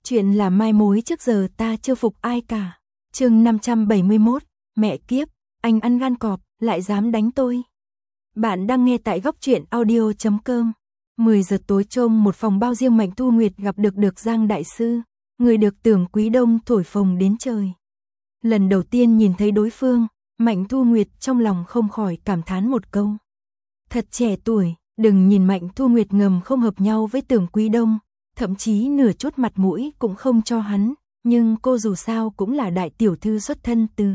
Chuyện là mai mối trước giờ ta chưa phục ai cả. Chương 571, mẹ kiếp, anh ăn gan cọp, lại dám đánh tôi. Bạn đang nghe tại góc truyện audio.com. 10 giờ tối trong một phòng bao riêng Mạnh Thu Nguyệt gặp được Giang đại sư, người được Tưởng Quý Đông thổi phồng đến trời. Lần đầu tiên nhìn thấy đối phương, Mạnh Thu Nguyệt trong lòng không khỏi cảm thán một câu. Thật trẻ tuổi, đừng nhìn Mạnh Thu Nguyệt ngầm không hợp nhau với Tưởng Quý Đông, thậm chí nửa chút mặt mũi cũng không cho hắn, nhưng cô dù sao cũng là đại tiểu thư xuất thân từ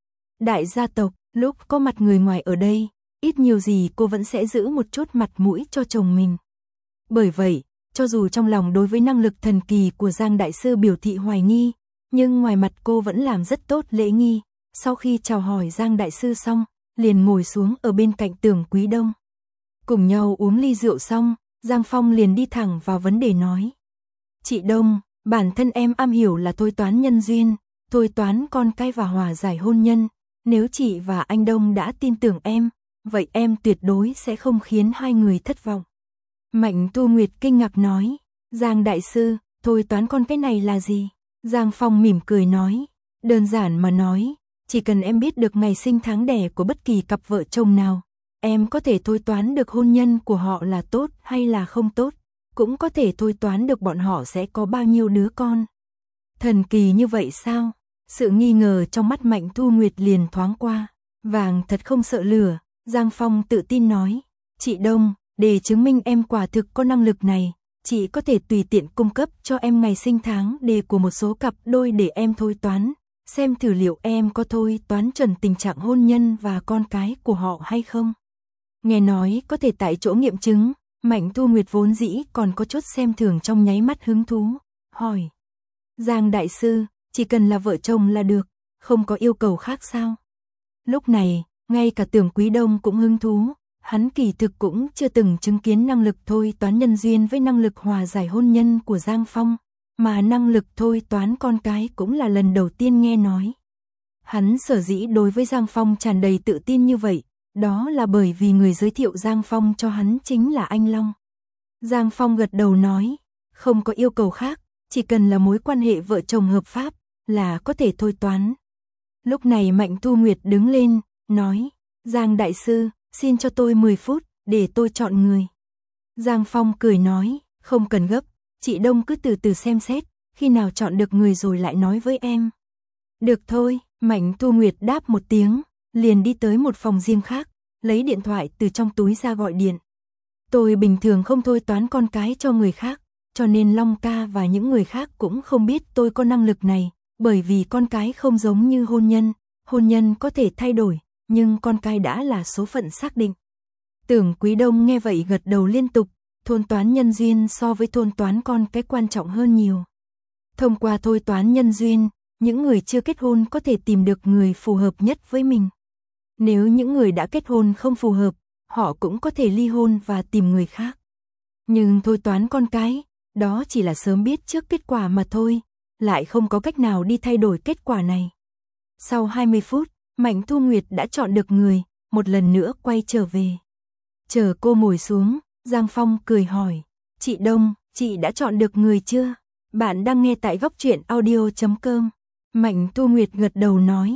đại gia tộc, lúc có mặt người ngoài ở đây, ít nhiều gì cô vẫn sẽ giữ một chút mặt mũi cho chồng mình. Bởi vậy, cho dù trong lòng đối với năng lực thần kỳ của Giang đại sư biểu thị hoài nghi, nhưng ngoài mặt cô vẫn làm rất tốt lễ nghi. Sau khi chào hỏi Giang đại sư xong, liền ngồi xuống ở bên cạnh Tưởng Quý Đông. Cùng nhau uống ly rượu xong, Giang Phong liền đi thẳng vào vấn đề nói. Chị Đông, bản thân em am hiểu là thôi toán nhân duyên, thôi toán con cái và hòa giải hôn nhân. Nếu chị và anh Đông đã tin tưởng em, vậy em tuyệt đối sẽ không khiến hai người thất vọng. Mạnh Thu Nguyệt kinh ngạc nói. Giang đại sư, thôi toán con cái này là gì? Giang Phong mỉm cười nói. Đơn giản mà nói, chỉ cần em biết được ngày sinh tháng đẻ của bất kỳ cặp vợ chồng nào, em có thể thôi toán được hôn nhân của họ là tốt hay là không tốt, cũng có thể thôi toán được bọn họ sẽ có bao nhiêu đứa con. Thần kỳ như vậy sao? Sự nghi ngờ trong mắt Mạnh Thu Nguyệt liền thoáng qua. Vàng thật không sợ lửa, Giang Phong tự tin nói. Chị Đông, để chứng minh em quả thực có năng lực này, chị có thể tùy tiện cung cấp cho em ngày sinh tháng đề của một số cặp đôi để em thôi toán, xem thử liệu em có thôi toán chuẩn tình trạng hôn nhân và con cái của họ hay không. Nghe nói có thể tại chỗ nghiệm chứng, Mạnh Thu Nguyệt vốn dĩ còn có chút xem thường trong nháy mắt hứng thú, hỏi. Giang đại sư, chỉ cần là vợ chồng là được, không có yêu cầu khác sao? Lúc này, ngay cả Tưởng Quý Đông cũng hứng thú, hắn kỳ thực cũng chưa từng chứng kiến năng lực thôi toán nhân duyên với năng lực hòa giải hôn nhân của Giang Phong, mà năng lực thôi toán con cái cũng là lần đầu tiên nghe nói. Hắn sở dĩ đối với Giang Phong tràn đầy tự tin như vậy, đó là bởi vì người giới thiệu Giang Phong cho hắn chính là anh Long. Giang Phong gật đầu nói, không có yêu cầu khác, chỉ cần là mối quan hệ vợ chồng hợp pháp, là có thể thôi toán. Lúc này Mạnh Thu Nguyệt đứng lên, nói, Giang đại sư, xin cho tôi 10 phút, để tôi chọn người. Giang Phong cười nói, không cần gấp, chị Đông cứ từ từ xem xét, khi nào chọn được người rồi lại nói với em. Được thôi, Mạnh Thu Nguyệt đáp một tiếng, liền đi tới một phòng riêng khác, lấy điện thoại từ trong túi ra gọi điện. Tôi bình thường không thôi toán con cái cho người khác, cho nên Long ca và những người khác cũng không biết tôi có năng lực này, bởi vì con cái không giống như hôn nhân có thể thay đổi, nhưng con cái đã là số phận xác định. Tưởng Quý Đông nghe vậy gật đầu liên tục, thôi toán nhân duyên so với thôi toán con cái quan trọng hơn nhiều. Thông qua thôi toán nhân duyên, những người chưa kết hôn có thể tìm được người phù hợp nhất với mình. Nếu những người đã kết hôn không phù hợp, họ cũng có thể ly hôn và tìm người khác. Nhưng thôi toán con cái, đó chỉ là sớm biết trước kết quả mà thôi, lại không có cách nào đi thay đổi kết quả này. Sau 20 phút, Mạnh Thu Nguyệt đã chọn được người, một lần nữa quay trở về. Chờ cô ngồi xuống, Giang Phong cười hỏi, chị Đông, chị đã chọn được người chưa? Bạn đang nghe tại góc truyện audio.com. Mạnh Thu Nguyệt gật đầu nói,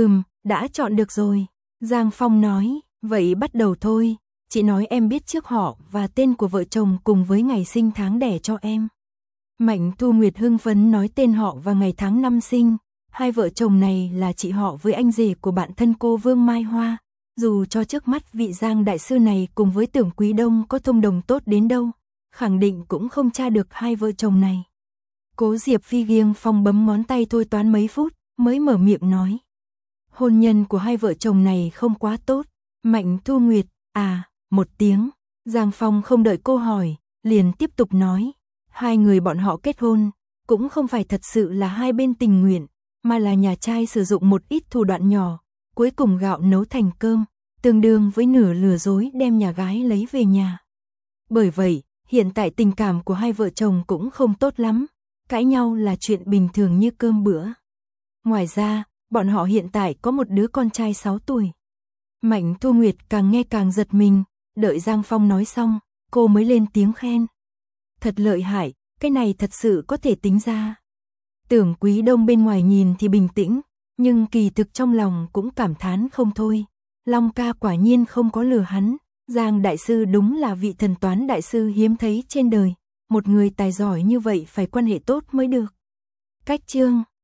đã chọn được rồi. Giang Phong nói, vậy bắt đầu thôi, chị nói em biết trước họ và tên của vợ chồng cùng với ngày sinh tháng đẻ cho em. Mạnh Thu Nguyệt hưng phấn nói tên họ và ngày tháng năm sinh. Hai vợ chồng này là chị họ với anh rể của bạn thân cô Vương Mai Hoa. Dù cho trước mắt vị Giang đại sư này cùng với Tưởng Quý Đông có thông đồng tốt đến đâu, khẳng định cũng không tra được hai vợ chồng này. Cố Diệp Phi Giang Phong bấm ngón tay thôi toán mấy phút, mới mở miệng nói. Hôn nhân của hai vợ chồng này không quá tốt. Mạnh Thu Nguyệt, một tiếng. Giang Phong không đợi cô hỏi, liền tiếp tục nói. Hai người bọn họ kết hôn, cũng không phải thật sự là hai bên tình nguyện, mà là nhà trai sử dụng một ít thủ đoạn nhỏ, cuối cùng gạo nấu thành cơm, tương đương với nửa lừa dối đem nhà gái lấy về nhà. Bởi vậy, hiện tại tình cảm của hai vợ chồng cũng không tốt lắm, cãi nhau là chuyện bình thường như cơm bữa. Ngoài ra, bọn họ hiện tại có một đứa con trai 6 tuổi. Mạnh Thu Nguyệt càng nghe càng giật mình, đợi Giang Phong nói xong, cô mới lên tiếng khen. Thật lợi hại, cái này thật sự có thể tính ra. Tưởng Quý Đông bên ngoài nhìn thì bình tĩnh, nhưng kỳ thực trong lòng cũng cảm thán không thôi. Long ca quả nhiên không có lừa hắn, Giang đại sư đúng là vị thần toán đại sư hiếm thấy trên đời, một người tài giỏi như vậy phải quan hệ tốt mới được. Cách chương